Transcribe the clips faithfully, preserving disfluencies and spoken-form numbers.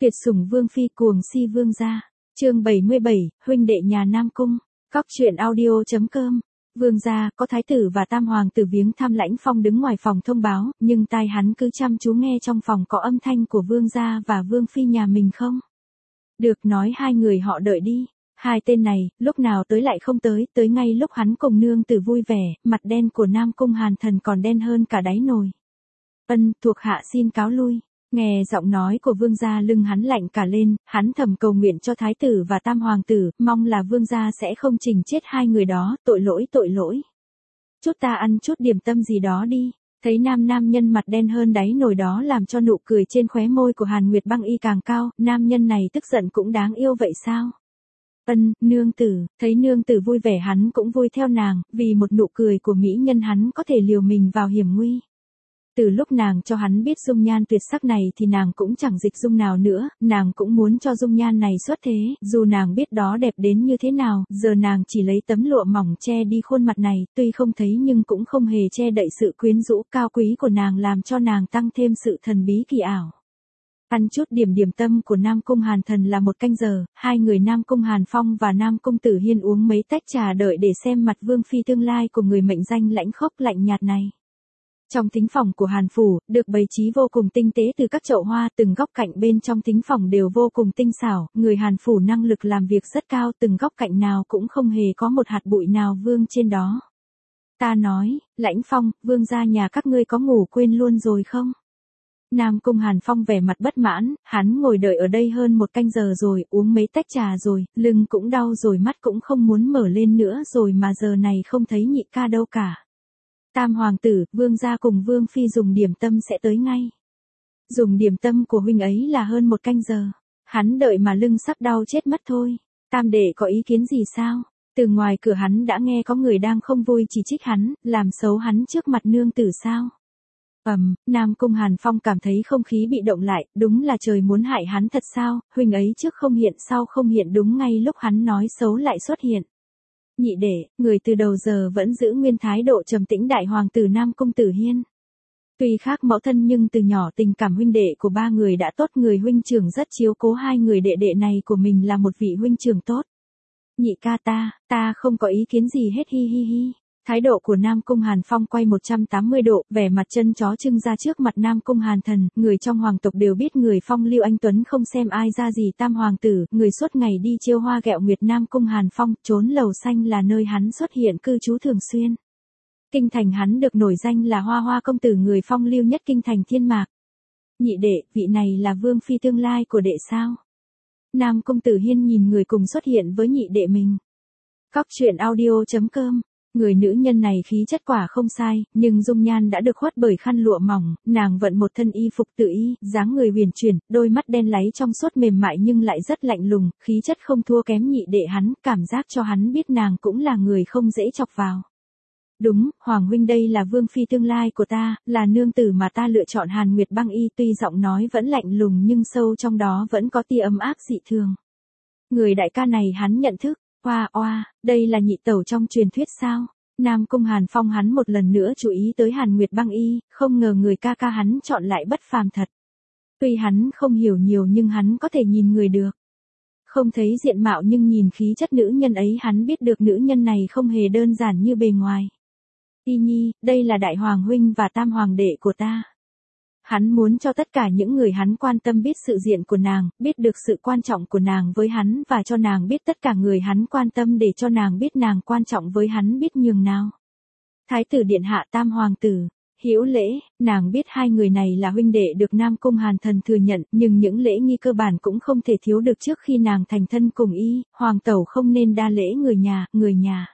Tuyệt sủng vương phi cuồng si vương gia. Chương bảy mươi bảy, huynh đệ nhà Nam Cung. Cóc truyện audio.com. Vương gia, có thái tử và tam hoàng tử viếng thăm Lãnh Phong đứng ngoài phòng thông báo, nhưng tai hắn cứ chăm chú nghe trong phòng có âm thanh của vương gia và vương phi nhà mình không? Được, nói hai người họ đợi đi. Hai tên này, lúc nào tới lại không tới, tới ngay lúc hắn cùng nương tử vui vẻ, mặt đen của Nam Cung Hàn Thần còn đen hơn cả đáy nồi. Ân, thuộc hạ xin cáo lui. Nghe giọng nói của vương gia lưng hắn lạnh cả lên, hắn thầm cầu nguyện cho thái tử và tam hoàng tử, mong là vương gia sẽ không chỉnh chết hai người đó, tội lỗi tội lỗi. Chút ta ăn chút điểm tâm gì đó đi. Thấy nam nam nhân mặt đen hơn đáy nồi đó làm cho nụ cười trên khóe môi của Hàn Nguyệt Băng Y càng cao, nam nhân này tức giận cũng đáng yêu vậy sao? Ân, nương tử, thấy nương tử vui vẻ hắn cũng vui theo nàng, vì một nụ cười của mỹ nhân hắn có thể liều mình vào hiểm nguy. Từ lúc nàng cho hắn biết dung nhan tuyệt sắc này thì nàng cũng chẳng dịch dung nào nữa, nàng cũng muốn cho dung nhan này xuất thế, dù nàng biết đó đẹp đến như thế nào, giờ nàng chỉ lấy tấm lụa mỏng che đi khuôn mặt này, tuy không thấy nhưng cũng không hề che đậy sự quyến rũ cao quý của nàng làm cho nàng tăng thêm sự thần bí kỳ ảo. Ăn chút điểm điểm tâm của Nam Cung Hàn Thần là một canh giờ, hai người Nam Cung Hàn Phong và Nam Cung Tử Hiên uống mấy tách trà đợi để xem mặt vương phi tương lai của người mệnh danh lãnh khốc lạnh nhạt này. Trong thính phòng của Hàn Phủ, được bày trí vô cùng tinh tế từ các chậu hoa, từng góc cạnh bên trong thính phòng đều vô cùng tinh xảo, người Hàn Phủ năng lực làm việc rất cao, từng góc cạnh nào cũng không hề có một hạt bụi nào vương trên đó. Ta nói, Lãnh Phong, vương gia nhà các ngươi có ngủ quên luôn rồi không? Nam Cung Hàn Phong vẻ mặt bất mãn, hắn ngồi đợi ở đây hơn một canh giờ rồi, uống mấy tách trà rồi, lưng cũng đau rồi, mắt cũng không muốn mở lên nữa rồi mà giờ này không thấy nhị ca đâu cả. Tam hoàng tử, vương gia cùng vương phi dùng điểm tâm sẽ tới ngay. Dùng điểm tâm của huynh ấy là hơn một canh giờ. Hắn đợi mà lưng sắp đau chết mất thôi. Tam đệ có ý kiến gì sao? Từ ngoài cửa hắn đã nghe có người đang không vui chỉ trích hắn, làm xấu hắn trước mặt nương tử sao? Ầm, um, Nam Cung Hàn Phong cảm thấy không khí bị động lại, đúng là trời muốn hại hắn thật sao? Huynh ấy trước không hiện sau không hiện, đúng ngay lúc hắn nói xấu lại xuất hiện. Nhị đệ, người từ đầu giờ vẫn giữ nguyên thái độ trầm tĩnh đại hoàng tử Nam Cung Tử Hiên. Tuy khác mẫu thân nhưng từ nhỏ tình cảm huynh đệ của ba người đã tốt, người huynh trưởng rất chiếu cố hai người đệ đệ này của mình là một vị huynh trưởng tốt. Nhị ca ta, ta không có ý kiến gì hết, hi hi hi. Thái độ của Nam Cung Hàn Phong quay một trăm tám mươi độ, vẻ mặt chân chó trưng ra trước mặt Nam Cung Hàn Thần, người trong hoàng tộc đều biết người phong lưu anh tuấn không xem ai ra gì tam hoàng tử, người suốt ngày đi chiêu hoa ghẹo nguyệt Nam Cung Hàn Phong, trốn lầu xanh là nơi hắn xuất hiện cư trú thường xuyên. Kinh thành hắn được nổi danh là hoa hoa công tử, người phong lưu nhất kinh thành thiên mạc. Nhị đệ, vị này là vương phi tương lai của đệ sao? Nam Cung Tử Hiên nhìn người cùng xuất hiện với nhị đệ mình. Cóc truyện audio.com. Người nữ nhân này khí chất quả không sai, nhưng dung nhan đã được khuất bởi khăn lụa mỏng, nàng vận một thân y phục tự y, dáng người huyền chuyển, đôi mắt đen láy trong suốt mềm mại nhưng lại rất lạnh lùng, khí chất không thua kém nhị đệ hắn, cảm giác cho hắn biết nàng cũng là người không dễ chọc vào. Đúng, Hoàng huynh đây là vương phi tương lai của ta, là nương tử mà ta lựa chọn. Hàn Nguyệt Băng Y tuy giọng nói vẫn lạnh lùng nhưng sâu trong đó vẫn có tia ấm áp dị thường. Người đại ca này hắn nhận thức. Oa oa, đây là nhị tẩu trong truyền thuyết sao? Nam Cung Hàn Phong hắn một lần nữa chú ý tới Hàn Nguyệt Băng Y, không ngờ người ca ca hắn chọn lại bất phàm thật. Tuy hắn không hiểu nhiều nhưng hắn có thể nhìn người được. Không thấy diện mạo nhưng nhìn khí chất nữ nhân ấy hắn biết được nữ nhân này không hề đơn giản như bề ngoài. Y Nhi, đây là đại hoàng huynh và tam hoàng đệ của ta. Hắn muốn cho tất cả những người hắn quan tâm biết sự diện của nàng, biết được sự quan trọng của nàng với hắn và cho nàng biết tất cả người hắn quan tâm để cho nàng biết nàng quan trọng với hắn biết nhường nào. Thái tử điện hạ tam hoàng tử, hữu lễ, nàng biết hai người này là huynh đệ được Nam Cung Hàn Thần thừa nhận, nhưng những lễ nghi cơ bản cũng không thể thiếu được trước khi nàng thành thân cùng y, hoàng tẩu không nên đa lễ người nhà, người nhà.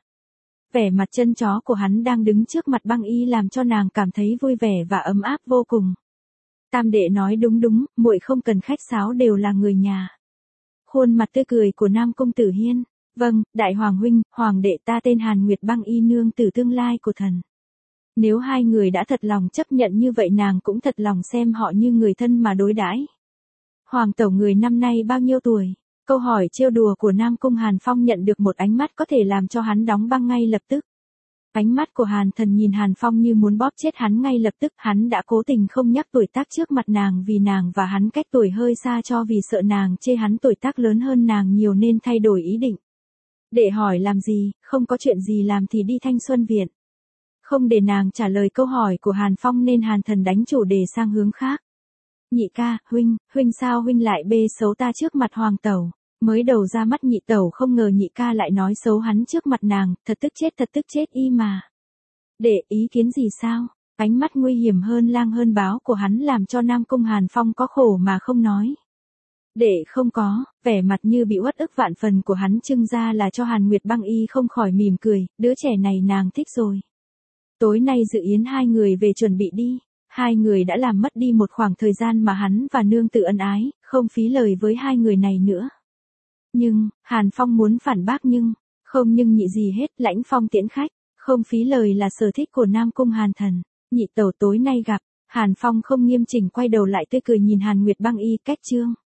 Vẻ mặt chân chó của hắn đang đứng trước mặt Băng Y làm cho nàng cảm thấy vui vẻ và ấm áp vô cùng. Tam đệ nói đúng đúng, muội không cần khách sáo, đều là người nhà. Khuôn mặt tươi cười của Nam Cung Tử Hiên. Vâng, đại hoàng huynh, hoàng đệ ta tên Hàn Nguyệt Băng Y, nương tử tương lai của thần. Nếu hai người đã thật lòng chấp nhận như vậy nàng cũng thật lòng xem họ như người thân mà đối đãi. Hoàng tẩu người năm nay bao nhiêu tuổi? Câu hỏi trêu đùa của Nam Cung Hàn Phong nhận được một ánh mắt có thể làm cho hắn đóng băng ngay lập tức. Ánh mắt của Hàn Thần nhìn Hàn Phong như muốn bóp chết hắn ngay lập tức, hắn đã cố tình không nhắc tuổi tác trước mặt nàng vì nàng và hắn cách tuổi hơi xa cho vì sợ nàng chê hắn tuổi tác lớn hơn nàng nhiều nên thay đổi ý định. Để hỏi làm gì, không có chuyện gì làm thì đi Thanh Xuân Viện. Không để nàng trả lời câu hỏi của Hàn Phong nên Hàn Thần đánh chủ đề sang hướng khác. Nhị ca, huynh, huynh sao huynh lại bê xấu ta trước mặt Hoàng Tẩu? Mới đầu ra mắt nhị tẩu không ngờ nhị ca lại nói xấu hắn trước mặt nàng, thật tức chết thật tức chết y mà. Để ý kiến gì sao? Ánh mắt nguy hiểm hơn lang hơn báo của hắn làm cho Nam Cung Hàn Phong có khổ mà không nói. Để không có, vẻ mặt như bị uất ức vạn phần của hắn trưng ra là cho Hàn Nguyệt Băng Y không khỏi mỉm cười, đứa trẻ này nàng thích rồi. Tối nay dự yến hai người về chuẩn bị đi. Hai người đã làm mất đi một khoảng thời gian mà hắn và nương tự ân ái, không phí lời với hai người này nữa. Nhưng, Hàn Phong muốn phản bác nhưng, không nhưng nhị gì hết, Lãnh Phong tiễn khách, không phí lời là sở thích của Nam Cung Hàn Thần. Nhị tẩu tối nay gặp, Hàn Phong không nghiêm chỉnh quay đầu lại tươi cười nhìn Hàn Nguyệt Băng Y cách chương.